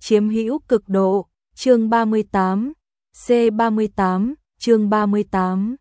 chiếm hữu cực độ, chương 38, C38, chương 38.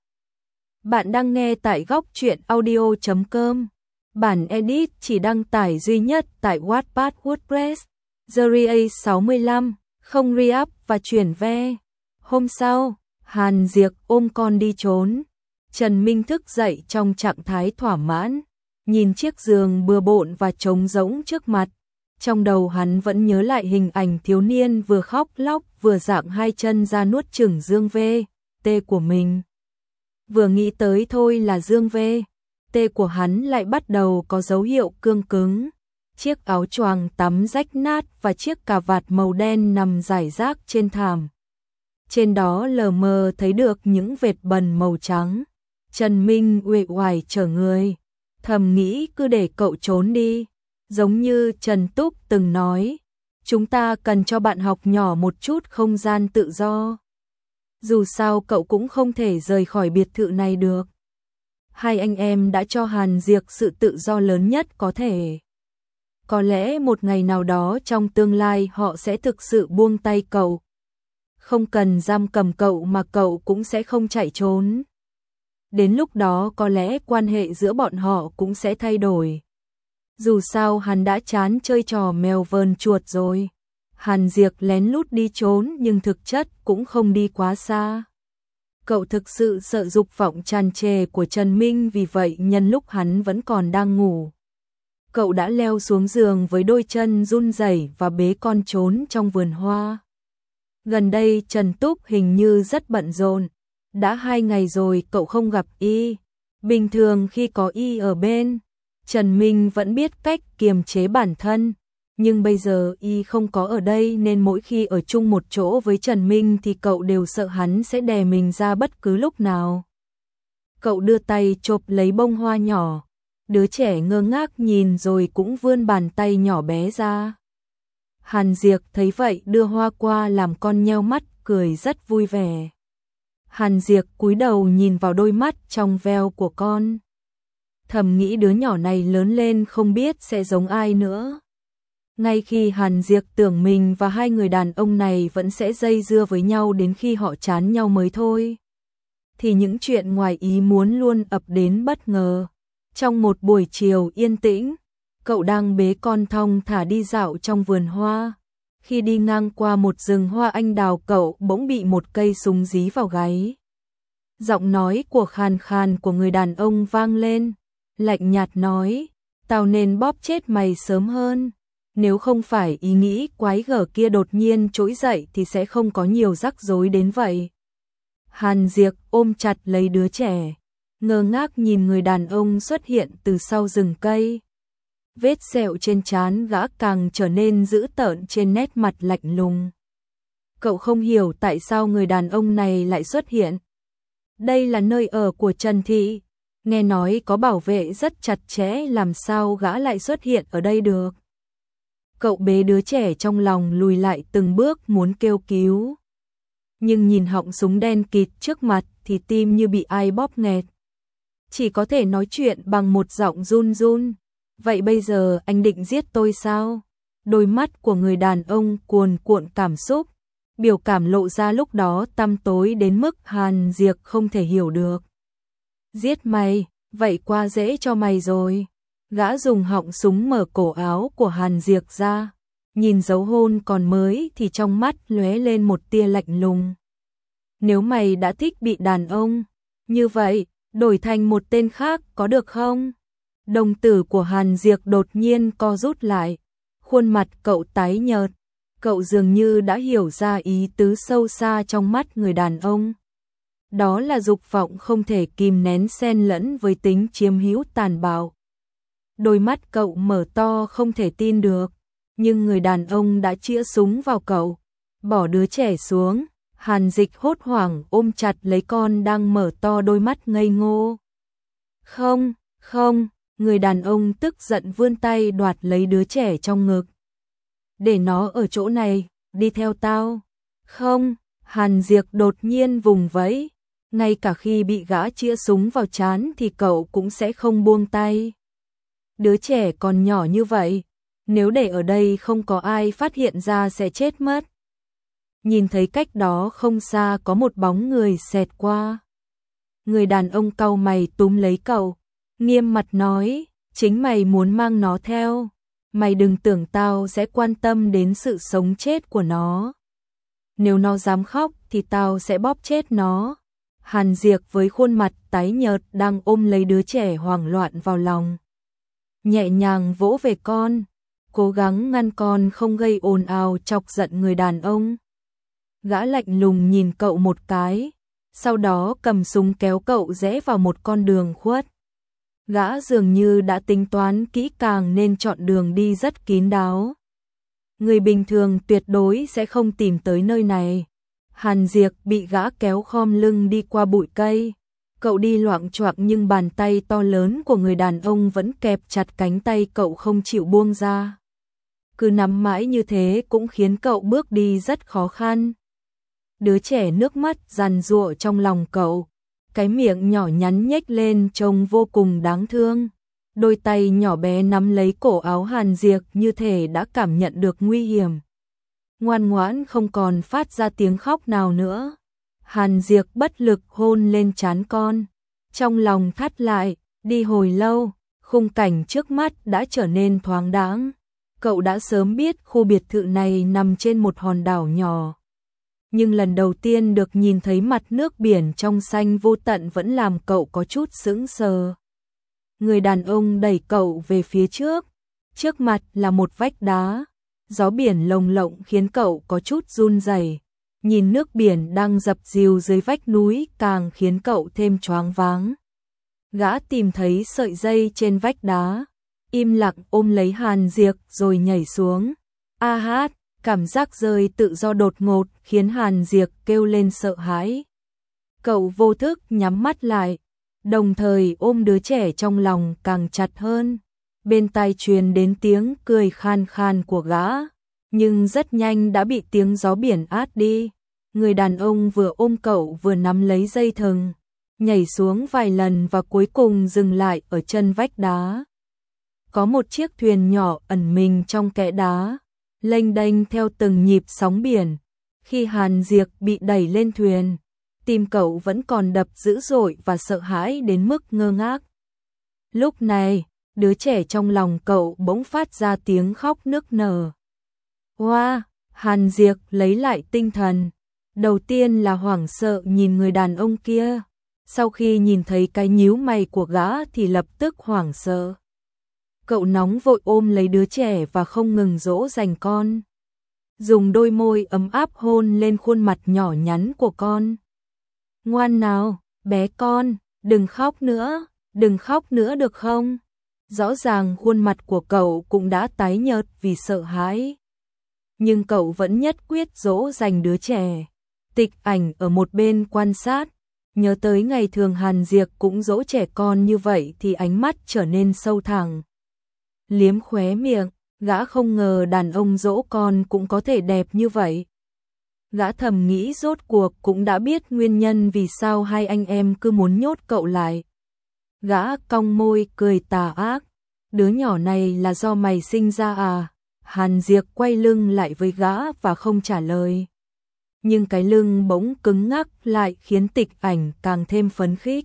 Bạn đang nghe tại góc truyện audio.com. Bản edit chỉ đăng tải duy nhất tại Wattpad WordPress. Series 65, không re-up và chuyển ve. Hôm sau, Hàn Diệc ôm con đi trốn. Trần Minh thức dậy trong trạng thái thỏa mãn, nhìn chiếc giường bừa bộn và trống rỗng trước mặt. Trong đầu hắn vẫn nhớ lại hình ảnh thiếu niên vừa khóc lóc vừa dạng hai chân ra nuốt chửng Dương V.T của mình. Vừa nghĩ tới thôi là Dương V.T của hắn lại bắt đầu có dấu hiệu cương cứng. Chiếc áo choàng tắm rách nát và chiếc cà vạt màu đen nằm rải rác trên thảm. Trên đó lờ mờ thấy được những vệt bẩn màu trắng. Trần Minh uể oải trở người, thầm nghĩ cứ để cậu trốn đi. Giống như Trần Túc từng nói, chúng ta cần cho bạn học nhỏ một chút không gian tự do. Dù sao cậu cũng không thể rời khỏi biệt thự này được. Hai anh em đã cho Hàn Diệc sự tự do lớn nhất có thể. Có lẽ một ngày nào đó trong tương lai họ sẽ thực sự buông tay cậu. Không cần giam cầm cậu mà cậu cũng sẽ không chạy trốn. Đến lúc đó có lẽ quan hệ giữa bọn họ cũng sẽ thay đổi. Dù sao hắn đã chán chơi trò mèo vờn chuột rồi. Hàn Diệc lén lút đi trốn nhưng thực chất cũng không đi quá xa. Cậu thực sự sợ dục vọng tràn trề của Trần Minh, vì vậy nhân lúc hắn vẫn còn đang ngủ, cậu đã leo xuống giường với đôi chân run rẩy và bế con trốn trong vườn hoa. Gần đây Trần Túc hình như rất bận rộn. Đã 2 ngày rồi cậu không gặp y. Bình thường khi có y ở bên, Trần Minh vẫn biết cách kiềm chế bản thân. Nhưng bây giờ y không có ở đây nên mỗi khi ở chung một chỗ với Trần Minh thì cậu đều sợ hắn sẽ đè mình ra bất cứ lúc nào. Cậu đưa tay chộp lấy bông hoa nhỏ. Đứa trẻ ngơ ngác nhìn rồi cũng vươn bàn tay nhỏ bé ra. Hàn Diệc thấy vậy đưa hoa qua làm con nheo mắt cười rất vui vẻ. Hàn Diệc cúi đầu nhìn vào đôi mắt trong veo của con. Thầm nghĩ đứa nhỏ này lớn lên không biết sẽ giống ai nữa. Ngay khi Hàn Diệc tưởng mình và hai người đàn ông này vẫn sẽ dây dưa với nhau đến khi họ chán nhau mới thôi, thì những chuyện ngoài ý muốn luôn ập đến bất ngờ. Trong một buổi chiều yên tĩnh, cậu đang bế con thong thả đi dạo trong vườn hoa. Khi đi ngang qua một rừng hoa anh đào, cậu bỗng bị một cây súng dí vào gáy. Giọng nói của khàn khàn của người đàn ông vang lên, lạnh nhạt nói, tao nên bóp chết mày sớm hơn. Nếu không phải ý nghĩ quái gở kia đột nhiên trỗi dậy thì sẽ không có nhiều rắc rối đến vậy. Hàn Diệc ôm chặt lấy đứa trẻ, ngơ ngác nhìn người đàn ông xuất hiện từ sau rừng cây. Vết sẹo trên trán gã càng trở nên dữ tợn trên nét mặt lạnh lùng. Cậu không hiểu tại sao người đàn ông này lại xuất hiện. Đây là nơi ở của Trần Thị, nghe nói có bảo vệ rất chặt chẽ, làm sao gã lại xuất hiện ở đây được. Cậu bế đứa trẻ trong lòng lùi lại từng bước muốn kêu cứu. Nhưng nhìn họng súng đen kịt trước mặt thì tim như bị ai bóp nghẹt. Chỉ có thể nói chuyện bằng một giọng run run. Vậy bây giờ anh định giết tôi sao? Đôi mắt của người đàn ông cuồn cuộn cảm xúc. Biểu cảm lộ ra lúc đó tăm tối đến mức Hàn Diệc không thể hiểu được. Giết mày, vậy qua dễ cho mày rồi. Gã dùng họng súng mở cổ áo của Hàn Diệc ra. Nhìn dấu hôn còn mới thì trong mắt lóe lên một tia lạnh lùng. Nếu mày đã thích bị đàn ông, như vậy, đổi thành một tên khác có được không? Đồng tử của Hàn Diệc đột nhiên co rút lại. Khuôn mặt cậu tái nhợt. Cậu dường như đã hiểu ra ý tứ sâu xa trong mắt người đàn ông. Đó là dục vọng không thể kìm nén xen lẫn với tính chiếm hữu tàn bạo. Đôi mắt cậu mở to không thể tin được. Nhưng người đàn ông đã chĩa súng vào cậu. Bỏ đứa trẻ xuống. Hàn Dịch hốt hoảng ôm chặt lấy con đang mở to đôi mắt ngây ngô. Không, không. Người đàn ông tức giận vươn tay đoạt lấy đứa trẻ trong ngực. Để nó ở chỗ này, đi theo tao. Không, Hàn Diệc đột nhiên vùng vẫy. Ngay cả khi bị gã chĩa súng vào trán thì cậu cũng sẽ không buông tay. Đứa trẻ còn nhỏ như vậy, Nếu để ở đây không có ai phát hiện ra sẽ chết mất. Nhìn thấy cách đó không xa có một bóng người xẹt qua. Người đàn ông cau mày túm lấy cậu, nghiêm mặt nói, chính mày muốn mang nó theo. Mày đừng tưởng tao sẽ quan tâm đến sự sống chết của nó. Nếu nó dám khóc thì tao sẽ bóp chết nó. Hàn Diệp với khuôn mặt tái nhợt đang ôm lấy đứa trẻ hoảng loạn vào lòng. Nhẹ nhàng vỗ về con, cố gắng ngăn con không gây ồn ào chọc giận người đàn ông. Gã lạnh lùng nhìn cậu một cái, sau đó cầm súng kéo cậu rẽ vào một con đường khuất. Gã dường như đã tính toán kỹ càng nên chọn đường đi rất kín đáo. Người bình thường tuyệt đối sẽ không tìm tới nơi này. Hàn Diệp bị gã kéo khom lưng đi qua bụi cây. Cậu đi loạng choạng nhưng bàn tay to lớn của người đàn ông vẫn kẹp chặt cánh tay cậu không chịu buông ra. Cứ nắm mãi như thế cũng khiến cậu bước đi rất khó khăn. Đứa trẻ nước mắt giàn giụa trong lòng cậu. Cái miệng nhỏ nhắn nhếch lên trông vô cùng đáng thương. Đôi tay nhỏ bé nắm lấy cổ áo Hàn Diệp như thể đã cảm nhận được nguy hiểm. Ngoan ngoãn không còn phát ra tiếng khóc nào nữa. Hàn Diệp bất lực hôn lên trán con. Trong lòng thắt lại, đi hồi lâu, khung cảnh trước mắt đã trở nên thoáng đãng. Cậu đã sớm biết khu biệt thự này nằm trên một hòn đảo nhỏ. Nhưng lần đầu tiên được nhìn thấy mặt nước biển trong xanh vô tận vẫn làm cậu có chút sững sờ. Người đàn ông đẩy cậu về phía trước. Trước mặt là một vách đá. Gió biển lồng lộng khiến cậu có chút run rẩy. Nhìn nước biển đang dập dìu dưới vách núi càng khiến cậu thêm choáng váng. Gã tìm thấy sợi dây trên vách đá, im lặng ôm lấy Hàn Diệp rồi nhảy xuống. A hát, cảm giác rơi tự do đột ngột khiến Hàn Diệp kêu lên sợ hãi. Cậu vô thức nhắm mắt lại, đồng thời ôm đứa trẻ trong lòng càng chặt hơn. Bên tai truyền đến tiếng cười khan khan của gã, nhưng rất nhanh đã bị tiếng gió biển át đi. Người đàn ông vừa ôm cậu vừa nắm lấy dây thừng, nhảy xuống vài lần và cuối cùng dừng lại ở chân vách đá. Có một chiếc thuyền nhỏ ẩn mình trong kẽ đá, lênh đênh theo từng nhịp sóng biển. Khi Hàn Diệp bị đẩy lên thuyền, tim cậu vẫn còn đập dữ dội và sợ hãi đến mức ngơ ngác. Lúc này, đứa trẻ trong lòng cậu bỗng phát ra tiếng khóc nức nở. Wow, Hàn Diệp lấy lại tinh thần. Đầu tiên là hoảng sợ nhìn người đàn ông kia. Sau khi nhìn thấy cái nhíu mày của gã thì lập tức hoảng sợ. Cậu nóng vội ôm lấy đứa trẻ và không ngừng dỗ dành con. Dùng đôi môi ấm áp hôn lên khuôn mặt nhỏ nhắn của con. Ngoan nào, bé con, đừng khóc nữa được không? Rõ ràng khuôn mặt của cậu cũng đã tái nhợt vì sợ hãi. Nhưng cậu vẫn nhất quyết dỗ dành đứa trẻ. Tịch Ảnh ở một bên quan sát, nhớ tới ngày thường Hàn Diệp cũng dỗ trẻ con như vậy thì ánh mắt trở nên sâu thẳm. Liếm khóe miệng, gã không ngờ đàn ông dỗ con cũng có thể đẹp như vậy. Gã thầm nghĩ rốt cuộc cũng đã biết nguyên nhân vì sao hai anh em cứ muốn nhốt cậu lại. Gã cong môi cười tà ác. Đứa nhỏ này là do mày sinh ra à? Hàn Diệp quay lưng lại với gã và không trả lời. Nhưng cái lưng bỗng cứng ngắc lại khiến Tịch Ảnh càng thêm phấn khích.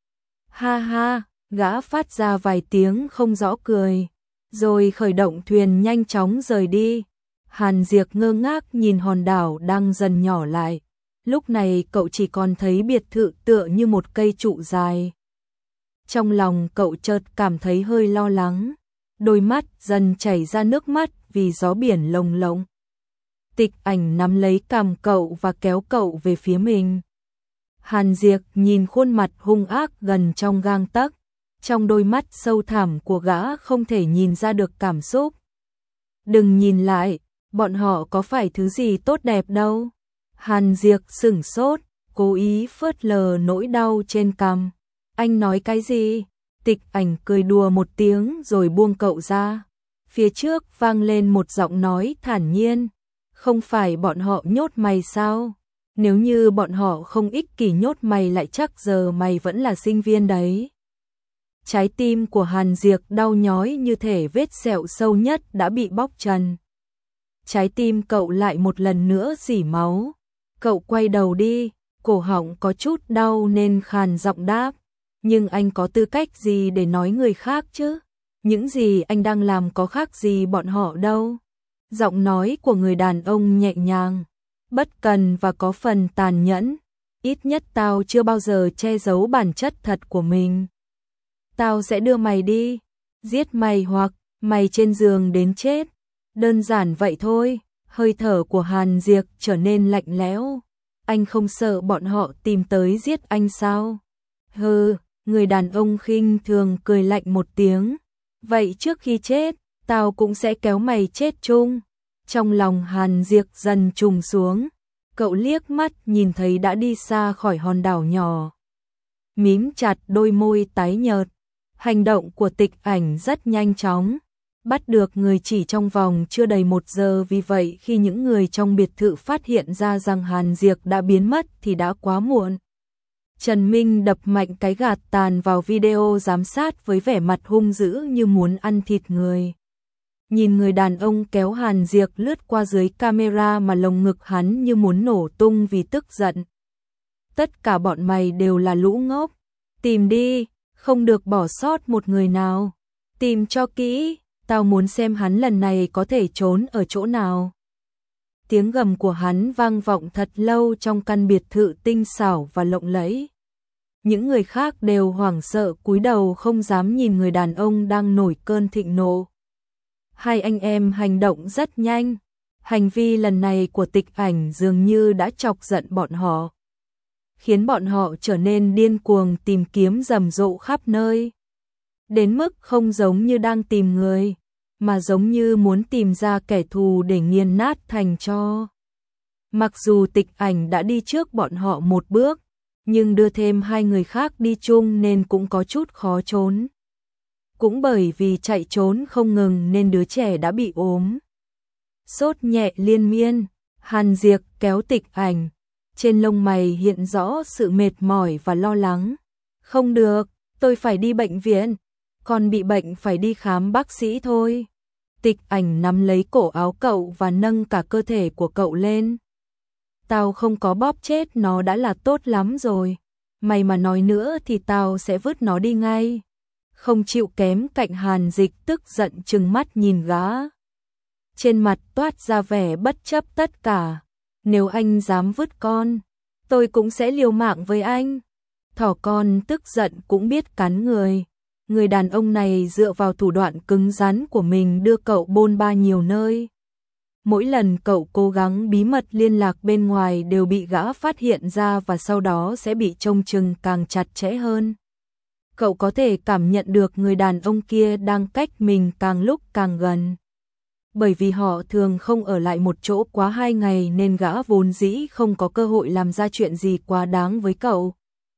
Ha ha, gã phát ra vài tiếng không rõ cười, rồi khởi động thuyền nhanh chóng rời đi. Hàn Diệp ngơ ngác nhìn hòn đảo đang dần nhỏ lại. Lúc này cậu chỉ còn thấy biệt thự tựa như một cây trụ dài. Trong lòng cậu chợt cảm thấy hơi lo lắng. Đôi mắt dần chảy ra nước mắt vì gió biển lồng lộng. Tịch Ảnh nắm lấy cằm cậu và kéo cậu về phía mình. Hàn Diệp nhìn khuôn mặt hung ác gần trong gang tấc. Trong đôi mắt sâu thẳm của gã không thể nhìn ra được cảm xúc. Đừng nhìn lại, bọn họ có phải thứ gì tốt đẹp đâu. Hàn Diệp sửng sốt, cố ý phớt lờ nỗi đau trên cằm. Anh nói cái gì? Tịch Ảnh cười đùa một tiếng rồi buông cậu ra. Phía trước vang lên một giọng nói thản nhiên. Không phải bọn họ nhốt mày sao? Nếu như bọn họ không ích kỷ nhốt mày lại chắc giờ mày vẫn là sinh viên đấy. Trái tim của Hàn Diệp đau nhói như thể vết sẹo sâu nhất đã bị bóc trần. Trái tim cậu lại một lần nữa rỉ máu. Cậu quay đầu đi, cổ họng có chút đau nên khàn giọng đáp. Nhưng anh có tư cách gì để nói người khác chứ? Những gì anh đang làm có khác gì bọn họ đâu. Giọng nói của người đàn ông nhẹ nhàng, bất cần và có phần tàn nhẫn. Ít nhất tao chưa bao giờ che giấu bản chất thật của mình. Tao sẽ đưa mày đi, giết mày hoặc mày trên giường đến chết. Đơn giản vậy thôi. Hơi thở của Hàn Diệp trở nên lạnh lẽo. Anh không sợ bọn họ tìm tới giết anh sao? Hừ, người đàn ông khinh thường cười lạnh một tiếng. Vậy trước khi chết, tao cũng sẽ kéo mày chết chung. Trong lòng Hàn Diệp dần trùng xuống. Cậu liếc mắt nhìn thấy đã đi xa khỏi hòn đảo nhỏ. Mím chặt đôi môi tái nhợt. Hành động của Tịch Ảnh rất nhanh chóng. Bắt được người chỉ trong vòng chưa đầy 1 giờ, vì vậy khi những người trong biệt thự phát hiện ra rằng Hàn Diệp đã biến mất thì đã quá muộn. Trần Minh đập mạnh cái gạt tàn vào video giám sát với vẻ mặt hung dữ như muốn ăn thịt người. Nhìn người đàn ông kéo Hàn Diệp lướt qua dưới camera mà lồng ngực hắn như muốn nổ tung vì tức giận. Tất cả bọn mày đều là lũ ngốc. Tìm đi, không được bỏ sót một người nào. Tìm cho kỹ, tao muốn xem hắn lần này có thể trốn ở chỗ nào. Tiếng gầm của hắn vang vọng thật lâu trong căn biệt thự tinh xảo và lộng lẫy. Những người khác đều hoảng sợ cúi đầu không dám nhìn người đàn ông đang nổi cơn thịnh nộ. Hai anh em hành động rất nhanh. Hành vi lần này của Tịch Ảnh dường như đã chọc giận bọn họ, khiến bọn họ trở nên điên cuồng tìm kiếm rầm rộ khắp nơi. Đến mức không giống như đang tìm người, mà giống như muốn tìm ra kẻ thù để nghiền nát thành tro. Mặc dù Tịch Ảnh đã đi trước bọn họ một bước, nhưng đưa thêm 2 người khác đi chung nên cũng có chút khó trốn. Cũng bởi vì chạy trốn không ngừng nên đứa trẻ đã bị ốm. Sốt nhẹ liên miên, Hàn Diệp kéo Tịch Ảnh. Trên lông mày hiện rõ sự mệt mỏi và lo lắng. Không được, tôi phải đi bệnh viện. Còn bị bệnh phải đi khám bác sĩ thôi. Tịch Ảnh nắm lấy cổ áo cậu và nâng cả cơ thể của cậu lên. Tao không có bóp chết nó đã là tốt lắm rồi. Mày mà nói nữa thì tao sẽ vứt nó đi ngay. Không chịu kém cạnh Hàn Dịch tức giận trừng mắt nhìn gã. Trên mặt toát ra vẻ bất chấp tất cả. Nếu anh dám vứt con, tôi cũng sẽ liều mạng với anh. Thỏ con tức giận cũng biết cắn người. Người đàn ông này dựa vào thủ đoạn cứng rắn của mình đưa cậu bôn ba nhiều nơi. Mỗi lần cậu cố gắng bí mật liên lạc bên ngoài đều bị gã phát hiện ra và sau đó sẽ bị trông chừng càng chặt chẽ hơn. Cậu có thể cảm nhận được người đàn ông kia đang cách mình càng lúc càng gần. Bởi vì họ thường không ở lại một chỗ quá 2 ngày nên gã vốn dĩ không có cơ hội làm ra chuyện gì quá đáng với cậu.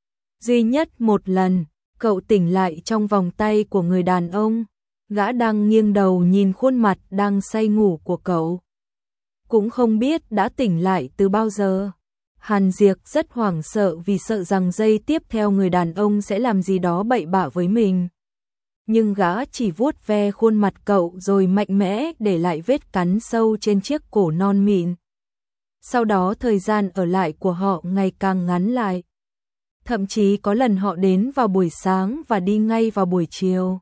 Duy nhất một lần, cậu tỉnh lại trong vòng tay của người đàn ông. Gã đang nghiêng đầu nhìn khuôn mặt đang say ngủ của cậu. Cũng không biết đã tỉnh lại từ bao giờ. Hàn Diệp rất hoảng sợ vì sợ rằng giây tiếp theo người đàn ông sẽ làm gì đó bậy bạ với mình. Nhưng gã chỉ vuốt ve khuôn mặt cậu rồi mạnh mẽ để lại vết cắn sâu trên chiếc cổ non mịn. Sau đó thời gian ở lại của họ ngày càng ngắn lại. Thậm chí có lần họ đến vào buổi sáng và đi ngay vào buổi chiều.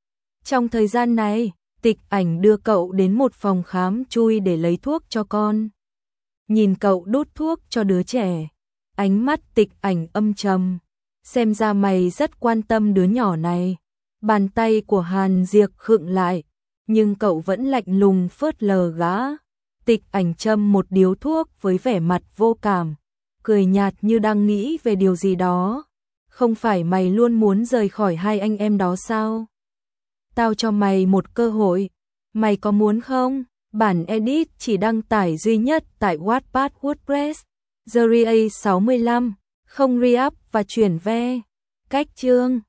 Trong thời gian này, Tịch Ảnh đưa cậu đến một phòng khám chui để lấy thuốc cho con. Nhìn cậu đút thuốc cho đứa trẻ, ánh mắt Tịch Ảnh âm trầm. Xem ra mày rất quan tâm đứa nhỏ này. Bàn tay của Hàn Diệp khựng lại, nhưng cậu vẫn lạnh lùng phớt lờ gã. Tịch Ảnh châm một điếu thuốc với vẻ mặt vô cảm, cười nhạt như đang nghĩ về điều gì đó. Không phải mày luôn muốn rời khỏi hai anh em đó sao? Tao cho mày một cơ hội, mày có muốn không? Bản edit chỉ đăng tải duy nhất tại Wattpad WordPress, Series 65, không re-up và chuyển ve. Cách chương